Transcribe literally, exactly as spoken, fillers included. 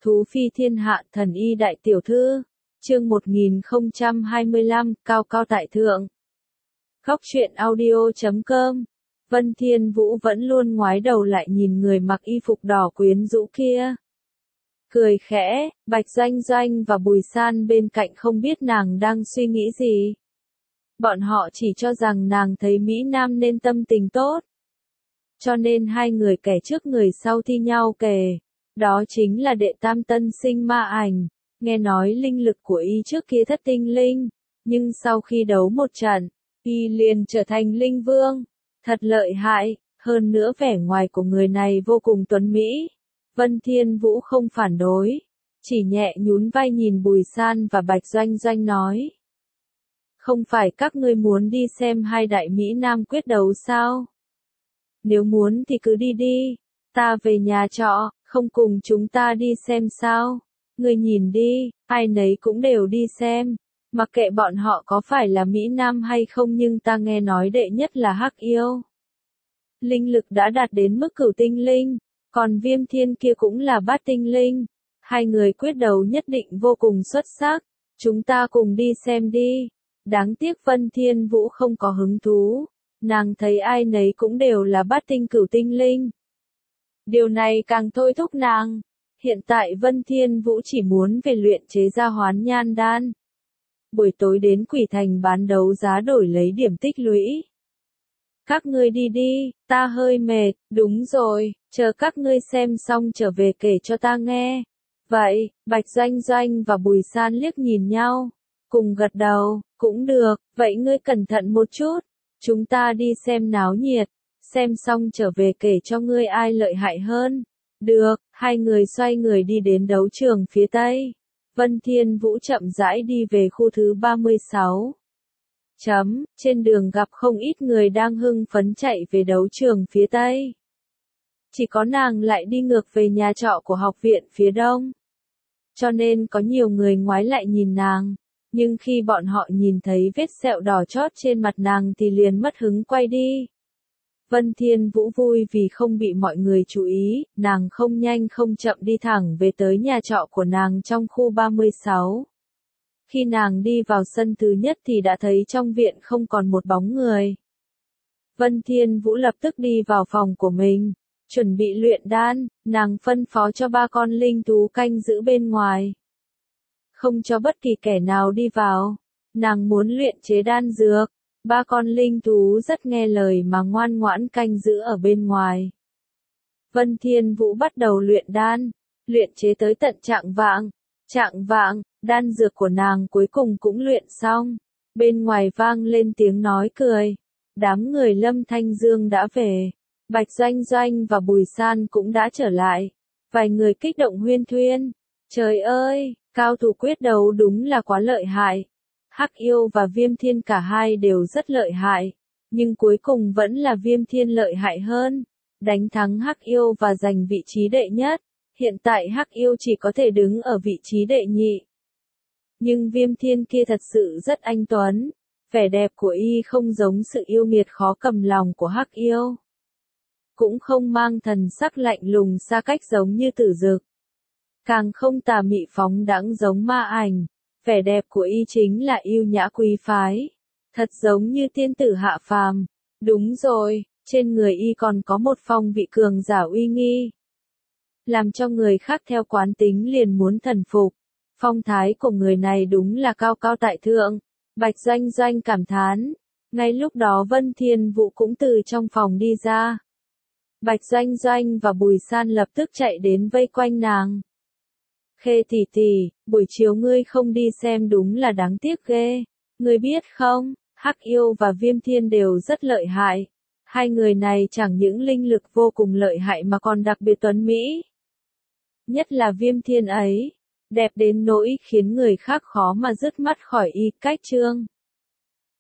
Thú phi thiên hạ thần y đại tiểu thư. Chương một nghìn không trăm hai mươi lăm, cao cao tại thượng. Góc truyện audio chấm com. Vân Thiên Vũ vẫn luôn ngoái đầu lại nhìn người mặc y phục đỏ quyến rũ kia. Cười khẽ, Bạch Doanh Doanh và Bùi San bên cạnh không biết nàng đang suy nghĩ gì. Bọn họ chỉ cho rằng nàng thấy Mỹ Nam nên tâm tình tốt. Cho nên hai người kẻ trước người sau thi nhau kể. Đó chính là đệ tam tân sinh Ma Ảnh. Nghe nói linh lực của y trước kia thất tinh linh. Nhưng sau khi đấu một trận, y liền trở thành linh vương. Thật lợi hại, hơn nữa vẻ ngoài của người này vô cùng tuấn mỹ. Vân Thiên Vũ không phản đối, chỉ nhẹ nhún vai nhìn Bùi San và Bạch Doanh Doanh nói. Không phải các ngươi muốn đi xem hai đại Mỹ Nam quyết đấu sao? Nếu muốn thì cứ đi đi, ta về nhà trọ, không cùng chúng ta đi xem sao? Ngươi nhìn đi, ai nấy cũng đều đi xem, mặc kệ bọn họ có phải là Mỹ Nam hay không nhưng ta nghe nói đệ nhất là Hắc Yêu. Linh lực đã đạt đến mức cửu tinh linh. Còn Viêm Thiên kia cũng là bát tinh linh. Hai người quyết đấu nhất định vô cùng xuất sắc. Chúng ta cùng đi xem đi. Đáng tiếc Vân Thiên Vũ không có hứng thú. Nàng thấy ai nấy cũng đều là bát tinh cửu tinh linh. Điều này càng thôi thúc nàng. Hiện tại Vân Thiên Vũ chỉ muốn về luyện chế ra hoán nhan đan. Buổi tối đến Quỷ Thành bán đấu giá đổi lấy điểm tích lũy. Các ngươi đi đi, ta hơi mệt, đúng rồi, chờ các ngươi xem xong trở về kể cho ta nghe. Vậy, Bạch Doanh Doanh và Bùi San liếc nhìn nhau, cùng gật đầu, cũng được, vậy ngươi cẩn thận một chút, chúng ta đi xem náo nhiệt, xem xong trở về kể cho ngươi ai lợi hại hơn. Được, hai người xoay người đi đến đấu trường phía Tây. Vân Thiên Vũ chậm rãi đi về khu thứ ba mươi sáu. Chấm, trên đường gặp không ít người đang hưng phấn chạy về đấu trường phía Tây. Chỉ có nàng lại đi ngược về nhà trọ của học viện phía Đông. Cho nên có nhiều người ngoái lại nhìn nàng, nhưng khi bọn họ nhìn thấy vết sẹo đỏ chót trên mặt nàng thì liền mất hứng quay đi. Vân Thiên Vũ vui vì không bị mọi người chú ý, nàng không nhanh không chậm đi thẳng về tới nhà trọ của nàng trong khu ba mươi sáu. Khi nàng đi vào sân thứ nhất thì đã thấy trong viện không còn một bóng người. Vân Thiên Vũ lập tức đi vào phòng của mình, chuẩn bị luyện đan, nàng phân phó cho ba con linh thú canh giữ bên ngoài. Không cho bất kỳ kẻ nào đi vào, nàng muốn luyện chế đan dược, ba con linh thú rất nghe lời mà ngoan ngoãn canh giữ ở bên ngoài. Vân Thiên Vũ bắt đầu luyện đan, luyện chế tới tận trạng vạng, trạng vạng. Đan dược của nàng cuối cùng cũng luyện xong. Bên ngoài vang lên tiếng nói cười. Đám người Lâm Thanh Dương đã về. Bạch Doanh Doanh và Bùi San cũng đã trở lại. Vài người kích động huyên thuyên. Trời ơi, cao thủ quyết đấu đúng là quá lợi hại. Hắc Yêu và Viêm Thiên cả hai đều rất lợi hại. Nhưng cuối cùng vẫn là Viêm Thiên lợi hại hơn. Đánh thắng Hắc Yêu và giành vị trí đệ nhất. Hiện tại Hắc Yêu chỉ có thể đứng ở vị trí đệ nhị. Nhưng Viêm Thiên kia thật sự rất anh tuấn, vẻ đẹp của y không giống sự yêu nghiệt khó cầm lòng của Hắc Yêu. Cũng không mang thần sắc lạnh lùng xa cách giống như Tử Dực. Càng không tà mị phóng đãng giống Ma Ảnh, vẻ đẹp của y chính là yêu nhã quý phái, thật giống như tiên tử hạ phàm. Đúng rồi, trên người y còn có một phong vị cường giả uy nghi, làm cho người khác theo quán tính liền muốn thần phục. Phong thái của người này đúng là cao cao tại thượng. Bạch Doanh Doanh cảm thán. Ngay lúc đó Vân Thiên Vũ cũng từ trong phòng đi ra. Bạch Doanh Doanh và Bùi San lập tức chạy đến vây quanh nàng. Khê tỷ tỷ, buổi chiều ngươi không đi xem đúng là đáng tiếc ghê. Ngươi biết không, Hắc Yêu và Viêm Thiên đều rất lợi hại. Hai người này chẳng những linh lực vô cùng lợi hại mà còn đặc biệt tuấn mỹ. Nhất là Viêm Thiên ấy. Đẹp đến nỗi khiến người khác khó mà dứt mắt khỏi y cách trương.